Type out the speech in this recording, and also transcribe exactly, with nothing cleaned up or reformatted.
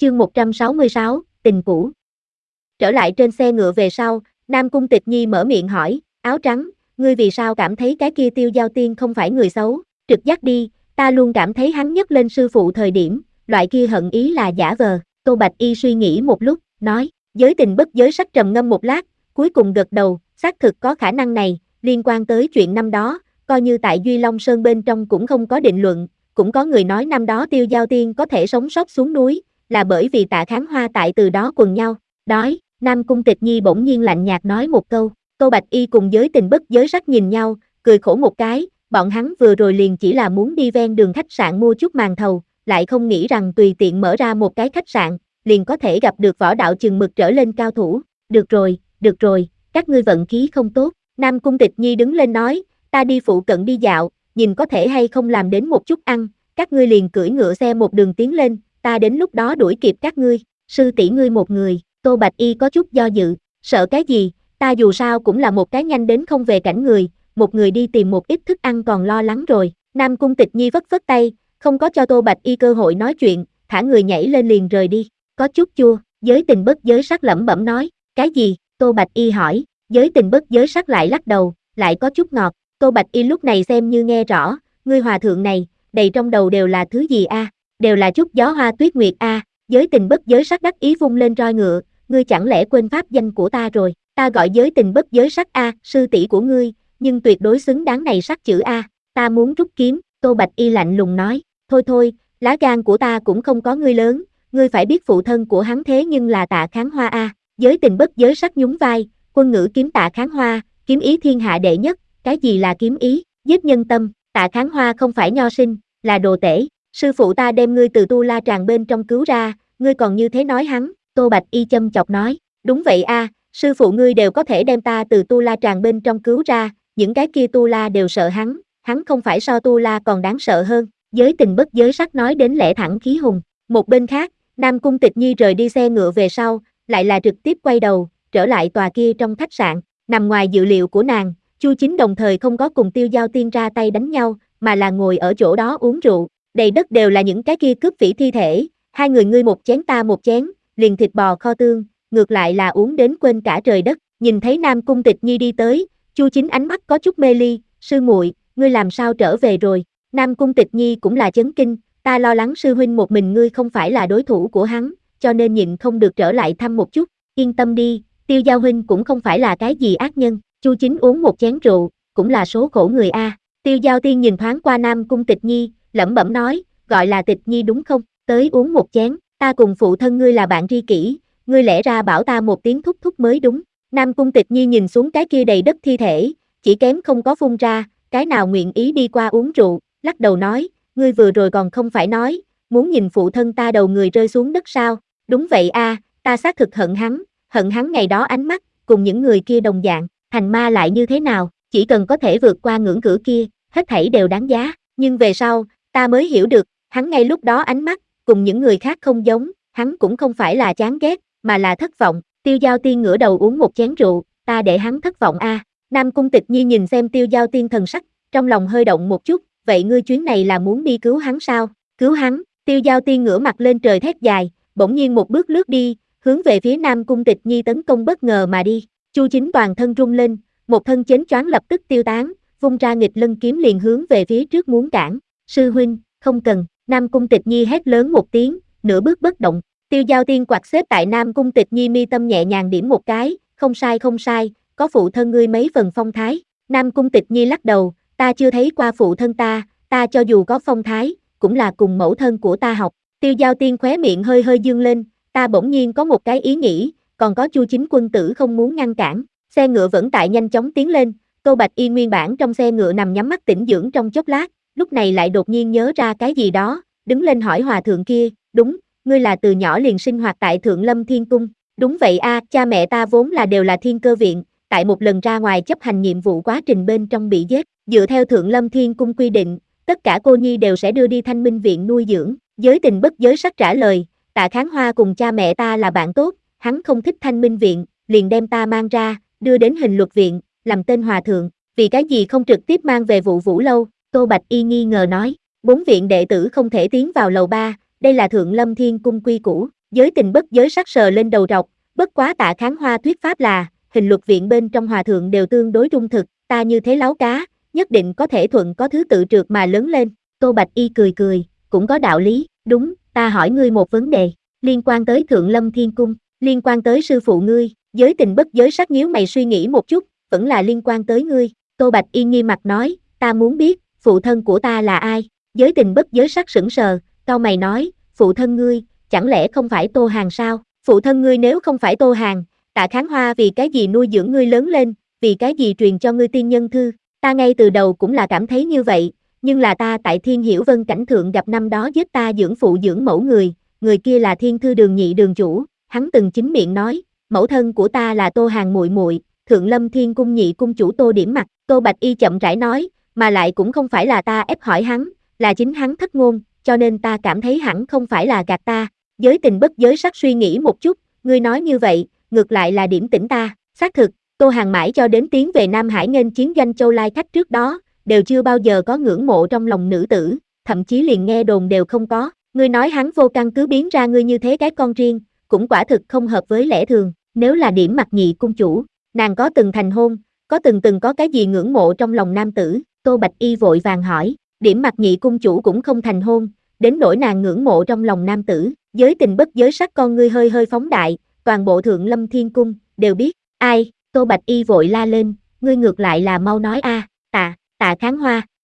Chương một trăm sáu mươi sáu, tình cũ. Trở lại trên xe ngựa về sau, Nam Cung Tịch Nhi mở miệng hỏi, áo trắng, ngươi vì sao cảm thấy cái kia Tiêu Giao Tiên không phải người xấu, trực giác đi, ta luôn cảm thấy hắn nhấc lên sư phụ thời điểm, loại kia hận ý là giả vờ. Tô Bạch Y suy nghĩ một lúc, nói, giới tình bất giới sắc trầm ngâm một lát, cuối cùng gật đầu, xác thực có khả năng này, liên quan tới chuyện năm đó, coi như tại Duy Long Sơn bên trong cũng không có định luận, cũng có người nói năm đó Tiêu Giao Tiên có thể sống sót xuống núi, là bởi vì Tạ Kháng Hoa tại từ đó quần nhau, đói, Nam Cung Tịch Nhi bỗng nhiên lạnh nhạt nói một câu, Tô Bạch Y cùng giới tình bất giới sắc nhìn nhau, cười khổ một cái, bọn hắn vừa rồi liền chỉ là muốn đi ven đường khách sạn mua chút màn thầu, lại không nghĩ rằng tùy tiện mở ra một cái khách sạn, liền có thể gặp được võ đạo chừng mực trở lên cao thủ, được rồi, được rồi, các ngươi vận khí không tốt, Nam Cung Tịch Nhi đứng lên nói, ta đi phụ cận đi dạo, nhìn có thể hay không làm đến một chút ăn, các ngươi liền cưỡi ngựa xe một đường tiến lên, ta đến lúc đó đuổi kịp các ngươi, sư tỷ ngươi một người, Tô Bạch Y có chút do dự, sợ cái gì, ta dù sao cũng là một cái nhanh đến không về cảnh người, một người đi tìm một ít thức ăn còn lo lắng rồi, Nam Cung Tịch Nhi vất vất tay, không có cho Tô Bạch Y cơ hội nói chuyện, thả người nhảy lên liền rời đi, có chút chua, giới tình bất giới sắc lẩm bẩm nói, cái gì, Tô Bạch Y hỏi, giới tình bất giới sắc lại lắc đầu, lại có chút ngọt, Tô Bạch Y lúc này xem như nghe rõ, ngươi hòa thượng này, đầy trong đầu đều là thứ gì a? Đều là chút gió hoa tuyết nguyệt a, giới tình bất giới sắc đắc ý vung lên roi ngựa, ngươi chẳng lẽ quên pháp danh của ta rồi, ta gọi giới tình bất giới sắc a, sư tỷ của ngươi, nhưng tuyệt đối xứng đáng này sắc chữ a, ta muốn rút kiếm, Tô Bạch Y lạnh lùng nói, thôi thôi, lá gan của ta cũng không có ngươi lớn, ngươi phải biết phụ thân của hắn thế nhưng là Tạ Kháng Hoa a, giới tình bất giới sắc nhún vai, quân ngữ kiếm Tạ Kháng Hoa, kiếm ý thiên hạ đệ nhất, cái gì là kiếm ý, giết nhân tâm, Tạ Kháng Hoa không phải nho sinh, là đồ tể. Sư phụ ta đem ngươi từ Tu La Tràng bên trong cứu ra, ngươi còn như thế nói hắn, Tô Bạch Y châm chọc nói, đúng vậy a, sư phụ ngươi đều có thể đem ta từ Tu La Tràng bên trong cứu ra, những cái kia Tu La đều sợ hắn, hắn không phải so Tu La còn đáng sợ hơn, giới tình bất giới sắc nói đến lẽ thẳng khí hùng, một bên khác, Nam Cung Tịch Nhi rời đi xe ngựa về sau, lại là trực tiếp quay đầu, trở lại tòa kia trong khách sạn, nằm ngoài dự liệu của nàng, Chu Chính đồng thời không có cùng Tiêu Giao Tiên ra tay đánh nhau, mà là ngồi ở chỗ đó uống rượu. Đầy đất đều là những cái kia cướp phỉ thi thể, hai người ngươi một chén ta một chén, liền thịt bò kho tương, ngược lại là uống đến quên cả trời đất. Nhìn thấy Nam Cung Tịch Nhi đi tới, Chu Chính ánh mắt có chút mê ly, sư muội, ngươi làm sao trở về rồi? Nam Cung Tịch Nhi cũng là chấn kinh, ta lo lắng sư huynh một mình ngươi không phải là đối thủ của hắn, cho nên nhịn không được trở lại thăm một chút. Yên tâm đi, Tiêu Giao huynh cũng không phải là cái gì ác nhân. Chu Chính uống một chén rượu, cũng là số khổ người a. Tiêu Giao Tiên nhìn thoáng qua Nam Cung Tịch Nhi, lẩm bẩm nói, gọi là Tịch Nhi đúng không, tới uống một chén, ta cùng phụ thân ngươi là bạn tri kỷ, ngươi lẽ ra bảo ta một tiếng thúc thúc mới đúng. Nam Cung Tịch Nhi nhìn xuống cái kia đầy đất thi thể, chỉ kém không có phun ra, cái nào nguyện ý đi qua uống rượu, lắc đầu nói, ngươi vừa rồi còn không phải nói, muốn nhìn phụ thân ta đầu người rơi xuống đất sao, đúng vậy a, ta xác thực hận hắn, hận hắn ngày đó ánh mắt, cùng những người kia đồng dạng, thành ma lại như thế nào, chỉ cần có thể vượt qua ngưỡng cửa kia, hết thảy đều đáng giá, nhưng về sau, ta mới hiểu được, hắn ngay lúc đó ánh mắt, cùng những người khác không giống, hắn cũng không phải là chán ghét, mà là thất vọng, Tiêu Giao Tiên ngửa đầu uống một chén rượu, ta để hắn thất vọng a. Nam Cung Tịch Nhi nhìn xem Tiêu Giao Tiên thần sắc, trong lòng hơi động một chút, vậy ngươi chuyến này là muốn đi cứu hắn sao, cứu hắn, Tiêu Giao Tiên ngửa mặt lên trời thét dài, bỗng nhiên một bước lướt đi, hướng về phía Nam Cung Tịch Nhi tấn công bất ngờ mà đi, Chu Chính toàn thân rung lên, một thân chến choáng lập tức tiêu tán, vung ra nghịch lân kiếm liền hướng về phía trước muốn cản, sư huynh, không cần, Nam Cung Tịch Nhi hét lớn một tiếng, nửa bước bất động, Tiêu Giao Tiên quạt xếp tại Nam Cung Tịch Nhi mi tâm nhẹ nhàng điểm một cái, không sai không sai, có phụ thân ngươi mấy phần phong thái, Nam Cung Tịch Nhi lắc đầu, ta chưa thấy qua phụ thân ta, ta cho dù có phong thái, cũng là cùng mẫu thân của ta học, Tiêu Giao Tiên khóe miệng hơi hơi dương lên, ta bỗng nhiên có một cái ý nghĩ, còn có Chu Chính quân tử không muốn ngăn cản, xe ngựa vẫn tại nhanh chóng tiến lên, Tô Bạch Y nguyên bản trong xe ngựa nằm nhắm mắt tĩnh dưỡng trong chốc lát, lúc này lại đột nhiên nhớ ra cái gì đó, đứng lên hỏi hòa thượng kia, đúng, ngươi là từ nhỏ liền sinh hoạt tại Thượng Lâm Thiên Cung, đúng vậy a, cha mẹ ta vốn là đều là Thiên Cơ Viện, tại một lần ra ngoài chấp hành nhiệm vụ quá trình bên trong bị giết, dựa theo Thượng Lâm Thiên Cung quy định, tất cả cô nhi đều sẽ đưa đi Thanh Minh Viện nuôi dưỡng, giới tình bất giới sắc trả lời, Tạ Kháng Hoa cùng cha mẹ ta là bạn tốt, hắn không thích Thanh Minh Viện, liền đem ta mang ra, đưa đến Hình Luật Viện, làm tên hòa thượng, vì cái gì không trực tiếp mang về Vụ Vũ Lâu, Tô Bạch Y nghi ngờ nói, bốn viện đệ tử không thể tiến vào lầu ba, đây là Thượng Lâm Thiên Cung quy củ, Giới tình bất giới sắc sờ lên đầu trọc, bất quá Tạ Kháng Hoa thuyết pháp là, hình luật viện bên trong hòa thượng đều tương đối trung thực, ta như thế láo cá, nhất định có thể thuận có thứ tự trượt mà lớn lên. Tô Bạch Y cười cười, cũng có đạo lý, đúng, ta hỏi ngươi một vấn đề, liên quan tới Thượng Lâm Thiên Cung, liên quan tới sư phụ ngươi. Giới tình bất giới sắc nhíu mày suy nghĩ một chút, vẫn là liên quan tới ngươi. Tô Bạch Y nghiêm mặt nói, ta muốn biết, phụ thân của ta là ai? Giới tình bất giới sắc sững sờ, cau mày nói, phụ thân ngươi, chẳng lẽ không phải Tô Hàn sao? Phụ thân ngươi nếu không phải Tô Hàn, Tạ Kháng Hoa vì cái gì nuôi dưỡng ngươi lớn lên, vì cái gì truyền cho ngươi tiên nhân thư? Ta ngay từ đầu cũng là cảm thấy như vậy, nhưng là ta tại Thiên Hiểu Vân cảnh thượng gặp năm đó giết ta dưỡng phụ dưỡng mẫu người, người kia là Thiên Thư Đường nhị đường chủ, hắn từng chính miệng nói, mẫu thân của ta là Tô Hàn muội muội, Thượng Lâm Thiên Cung nhị cung chủ Tô Điểm Mặc. Tô Bạch Y chậm rãi nói, mà lại cũng không phải là ta ép hỏi hắn, là chính hắn thất ngôn, cho nên ta cảm thấy hẳn không phải là gạt ta. Giới tình bất giới sắc suy nghĩ một chút, ngươi nói như vậy, ngược lại là điểm tỉnh ta. Xác thực, Tô Hàn mãi cho đến tiến về Nam Hải nghênh chiến doanh châu lai khách trước đó, đều chưa bao giờ có ngưỡng mộ trong lòng nữ tử, thậm chí liền nghe đồn đều không có. Ngươi nói hắn vô căn cứ biến ra ngươi như thế cái con riêng, cũng quả thực không hợp với lẽ thường. Nếu là Điểm Mặc nhị cung chủ, nàng có từng thành hôn, có từng từng có cái gì ngưỡng mộ trong lòng nam tử? Tô Bạch Y vội vàng hỏi, Điểm Mặc nhị cung chủ cũng không thành hôn, đến nỗi nàng ngưỡng mộ trong lòng nam tử. Giới tình bất giới sắc con ngươi hơi hơi phóng đại, toàn bộ Thượng Lâm Thiên Cung đều biết. Ai? Tô Bạch Y vội la lên, ngươi ngược lại là mau nói a. Tạ, Tạ Kháng Hoa.